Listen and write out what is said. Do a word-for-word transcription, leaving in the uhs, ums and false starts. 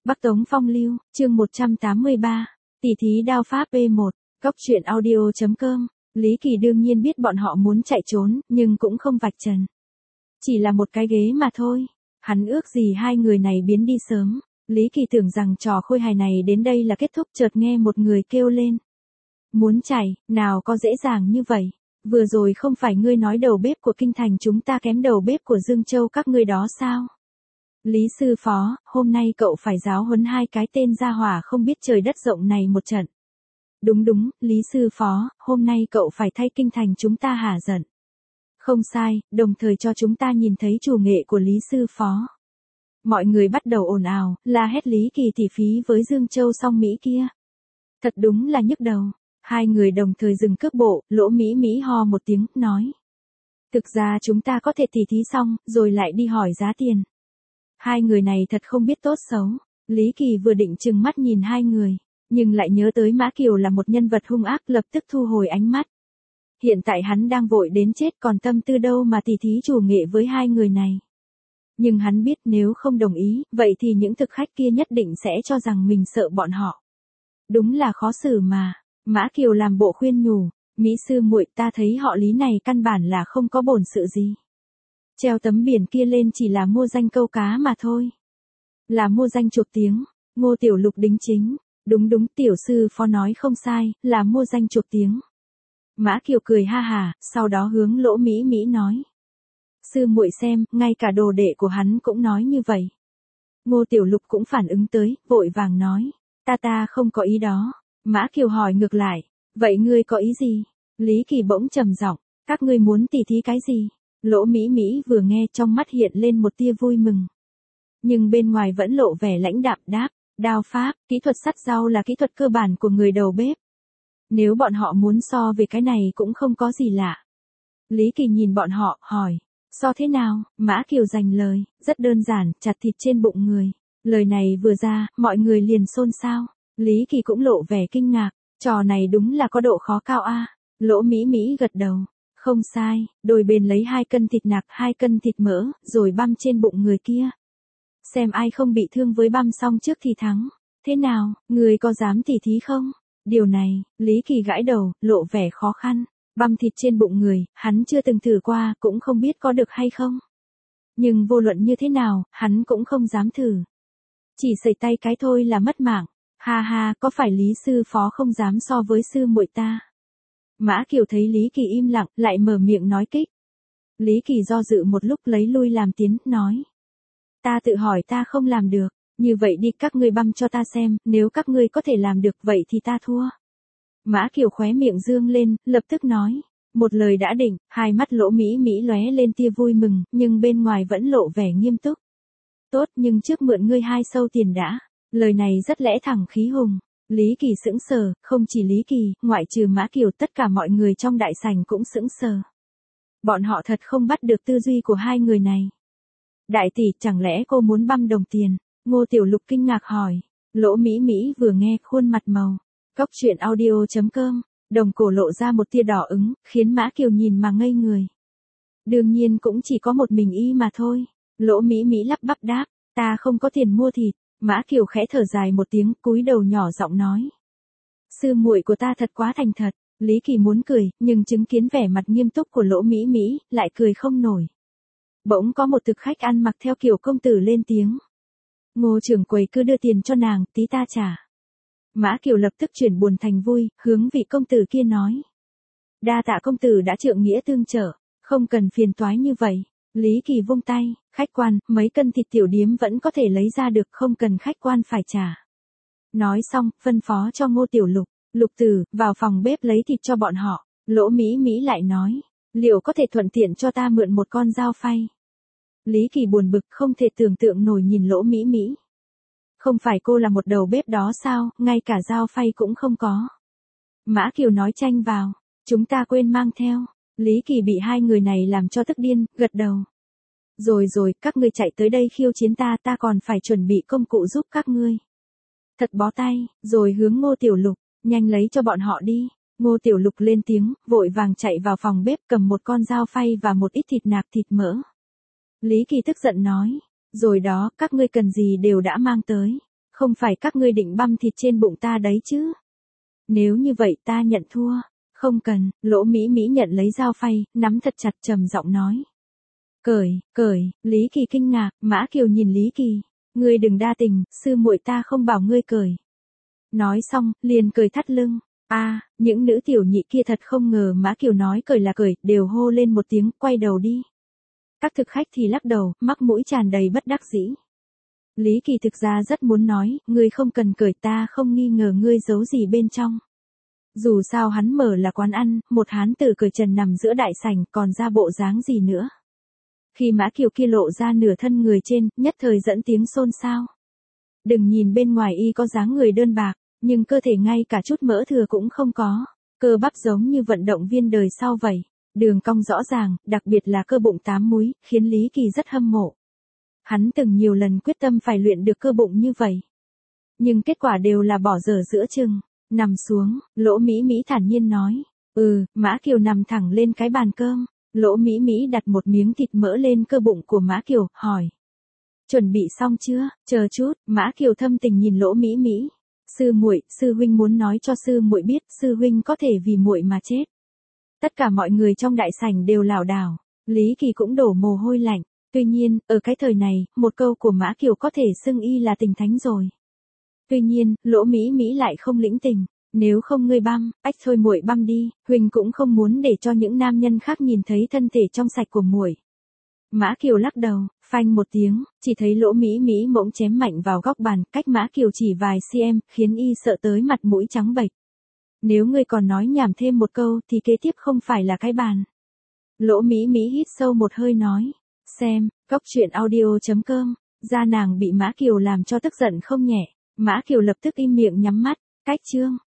Bắc Tống Phong Lưu, chương một trăm tám mươi ba, tỷ thí đao pháp E một, Cóc truyện audio chấm com. Lý Kỳ đương nhiên biết bọn họ muốn chạy trốn, nhưng cũng không vạch trần. Chỉ là một cái ghế mà thôi. Hắn ước gì hai người này biến đi sớm. Lý Kỳ tưởng rằng trò khôi hài này đến đây là kết thúc, chợt nghe một người kêu lên. Muốn chạy, nào có dễ dàng như vậy. Vừa rồi không phải ngươi nói đầu bếp của kinh thành chúng ta kém đầu bếp của Dương Châu các ngươi đó sao? Lý sư phó, hôm nay cậu phải giáo huấn hai cái tên gia hỏa không biết trời đất rộng này một trận. Đúng đúng, Lý sư phó, hôm nay cậu phải thay kinh thành chúng ta hả giận. Không sai, đồng thời cho chúng ta nhìn thấy chủ nghệ của Lý sư phó. Mọi người bắt đầu ồn ào, la hét Lý Kỳ tỷ phí với Dương Châu song Mỹ kia. Thật đúng là nhức đầu. Hai người đồng thời dừng cước bộ, Lỗ Mỹ Mỹ ho một tiếng, nói. Thực ra chúng ta có thể tỉ thí xong, rồi lại đi hỏi giá tiền. Hai người này thật không biết tốt xấu. Lý Kỳ vừa định trừng mắt nhìn hai người, nhưng lại nhớ tới Mã Kiều là một nhân vật hung ác, lập tức thu hồi ánh mắt. Hiện tại hắn đang vội đến chết, còn tâm tư đâu mà tỉ thí chủ nghệ với hai người này. Nhưng hắn biết nếu không đồng ý, vậy thì những thực khách kia nhất định sẽ cho rằng mình sợ bọn họ. Đúng là khó xử mà. Mã Kiều làm bộ khuyên nhủ, Mỹ sư muội, ta thấy họ Lý này căn bản là không có bổn sự gì. Treo tấm biển kia lên chỉ là mua danh câu cá mà thôi. Là mua danh chuộc tiếng. Ngô Tiểu Lục đính chính. Đúng đúng, tiểu sư phó nói không sai, là mua danh chuộc tiếng. Mã Kiều cười ha hà, sau đó hướng Lỗ Mỹ Mỹ nói. Sư muội xem, ngay cả đồ đệ của hắn cũng nói như vậy. Ngô Tiểu Lục cũng phản ứng tới, vội vàng nói. Ta ta không có ý đó. Mã Kiều hỏi ngược lại. Vậy ngươi có ý gì? Lý Kỳ bỗng trầm giọng. Các ngươi muốn tỉ thí cái gì? Lỗ Mỹ Mỹ vừa nghe trong mắt hiện lên một tia vui mừng. Nhưng bên ngoài vẫn lộ vẻ lãnh đạm đáp. Đao pháp, kỹ thuật sắt rau là kỹ thuật cơ bản của người đầu bếp. Nếu bọn họ muốn so về cái này cũng không có gì lạ. Lý Kỳ nhìn bọn họ, hỏi. So thế nào? Mã Kiều dành lời. Rất đơn giản, chặt thịt trên bụng người. Lời này vừa ra, mọi người liền xôn xao. Lý Kỳ cũng lộ vẻ kinh ngạc. Trò này đúng là có độ khó cao a. Lỗ Mỹ Mỹ gật đầu. Không sai, đôi bên lấy hai cân thịt nạc, hai cân thịt mỡ, rồi băm trên bụng người kia. Xem ai không bị thương với băm xong trước thì thắng. Thế nào, người có dám tỉ thí không? Điều này, Lý Kỳ gãi đầu, lộ vẻ khó khăn. Băm thịt trên bụng người, hắn chưa từng thử qua, cũng không biết có được hay không. Nhưng vô luận như thế nào, hắn cũng không dám thử. Chỉ sẩy tay cái thôi là mất mạng. Ha ha, có phải Lý sư phó không dám so với sư muội ta? Mã Kiều thấy Lý Kỳ im lặng, lại mở miệng nói kích. Lý Kỳ do dự một lúc lấy lui làm tiến, nói. Ta tự hỏi ta không làm được, như vậy đi các ngươi băm cho ta xem, nếu các ngươi có thể làm được vậy thì ta thua. Mã Kiều khóe miệng dương lên, lập tức nói. Một lời đã định, hai mắt Lỗ Mỹ Mỹ lóe lên tia vui mừng, nhưng bên ngoài vẫn lộ vẻ nghiêm túc. Tốt, nhưng trước mượn ngươi hai sâu tiền đã. Lời này rất lẽ thẳng khí hùng. Lý Kỳ sững sờ, không chỉ Lý Kỳ, ngoại trừ Mã Kiều tất cả mọi người trong đại sảnh cũng sững sờ. Bọn họ thật không bắt được tư duy của hai người này. Đại tỷ, chẳng lẽ cô muốn băm đồng tiền? Ngô Tiểu Lục kinh ngạc hỏi. Lỗ Mỹ Mỹ vừa nghe khuôn mặt màu. Cóc truyện audio chấm com, đồng cổ lộ ra một tia đỏ ứng, khiến Mã Kiều nhìn mà ngây người. Đương nhiên cũng chỉ có một mình y mà thôi. Lỗ Mỹ Mỹ lắp bắp đáp, ta không có tiền mua thịt. Mã Kiều khẽ thở dài một tiếng, cúi đầu nhỏ giọng nói. Sư muội của ta thật quá thành thật. Lý Kỳ muốn cười, nhưng chứng kiến vẻ mặt nghiêm túc của Lỗ Mỹ Mỹ, lại cười không nổi. Bỗng có một thực khách ăn mặc theo kiểu công tử lên tiếng. Ngô trưởng quầy cứ đưa tiền cho nàng, tí ta trả. Mã Kiều lập tức chuyển buồn thành vui, hướng vị công tử kia nói. Đa tạ công tử đã trượng nghĩa tương trợ, không cần phiền toái như vậy. Lý Kỳ vung tay, khách quan, mấy cân thịt tiểu điếm vẫn có thể lấy ra được, không cần khách quan phải trả. Nói xong, phân phó cho Ngô Tiểu Lục, Lục tử, vào phòng bếp lấy thịt cho bọn họ. Lỗ Mỹ Mỹ lại nói, liệu có thể thuận tiện cho ta mượn một con dao phay? Lý Kỳ buồn bực không thể tưởng tượng nổi nhìn Lỗ Mỹ Mỹ. Không phải cô là một đầu bếp đó sao, ngay cả dao phay cũng không có. Mã Kiều nói tranh vào, chúng ta quên mang theo. Lý Kỳ bị hai người này làm cho tức điên, gật đầu. Rồi rồi, các ngươi chạy tới đây khiêu chiến ta, ta còn phải chuẩn bị công cụ giúp các ngươi. Thật bó tay, rồi hướng Ngô Tiểu Lục, nhanh lấy cho bọn họ đi. Ngô Tiểu Lục lên tiếng, vội vàng chạy vào phòng bếp cầm một con dao phay và một ít thịt nạc thịt mỡ. Lý Kỳ tức giận nói, rồi đó, các ngươi cần gì đều đã mang tới. Không phải các ngươi định băm thịt trên bụng ta đấy chứ? Nếu như vậy ta nhận thua. Không cần, Lỗ Mỹ Mỹ nhận lấy dao phay, nắm thật chặt trầm giọng nói. Cởi, cởi, Lý Kỳ kinh ngạc, Mã Kiều nhìn Lý Kỳ. Ngươi đừng đa tình, sư muội ta không bảo ngươi cởi. Nói xong, liền cởi thắt lưng. A, à, những nữ tiểu nhị kia thật không ngờ Mã Kiều nói cởi là cởi, đều hô lên một tiếng, quay đầu đi. Các thực khách thì lắc đầu, mắc mũi tràn đầy bất đắc dĩ. Lý Kỳ thực ra rất muốn nói, ngươi không cần cởi, ta không nghi ngờ ngươi giấu gì bên trong. Dù sao hắn mở là quán ăn, một hán tử cởi trần nằm giữa đại sảnh, còn ra bộ dáng gì nữa. Khi Mã Kiều kia lộ ra nửa thân người trên, nhất thời dẫn tiếng xôn xao. Đừng nhìn bên ngoài y có dáng người đơn bạc, nhưng cơ thể ngay cả chút mỡ thừa cũng không có. Cơ bắp giống như vận động viên đời sau vậy. Đường cong rõ ràng, đặc biệt là cơ bụng tám múi, khiến Lý Kỳ rất hâm mộ. Hắn từng nhiều lần quyết tâm phải luyện được cơ bụng như vậy. Nhưng kết quả đều là bỏ dở giữa chừng. Nằm xuống, Lỗ Mỹ Mỹ thản nhiên nói. Ừ, Mã Kiều nằm thẳng lên cái bàn cơm. Lỗ Mỹ Mỹ đặt một miếng thịt mỡ lên cơ bụng của Mã Kiều, hỏi. Chuẩn bị xong chưa? Chờ chút, Mã Kiều thâm tình nhìn Lỗ Mỹ Mỹ. Sư muội, sư huynh muốn nói cho sư muội biết, sư huynh có thể vì muội mà chết. Tất cả mọi người trong đại sảnh đều lảo đảo, Lý Kỳ cũng đổ mồ hôi lạnh. Tuy nhiên, ở cái thời này, một câu của Mã Kiều có thể xưng y là tình thánh rồi. Tuy nhiên, Lỗ Mỹ Mỹ lại không lĩnh tình. Nếu không ngươi băm, ách thôi muội băm đi, huynh cũng không muốn để cho những nam nhân khác nhìn thấy thân thể trong sạch của muội. Mã Kiều lắc đầu, phanh một tiếng, chỉ thấy Lỗ Mỹ Mỹ bỗng chém mạnh vào góc bàn, cách Mã Kiều chỉ vài cm, khiến y sợ tới mặt mũi trắng bệch. Nếu ngươi còn nói nhảm thêm một câu thì kế tiếp không phải là cái bàn. Lỗ Mỹ Mỹ hít sâu một hơi nói, xem, cóc truyện audio chấm com, da nàng bị Mã Kiều làm cho tức giận không nhẹ. Mã Kiều lập tức im miệng nhắm mắt, cách chương.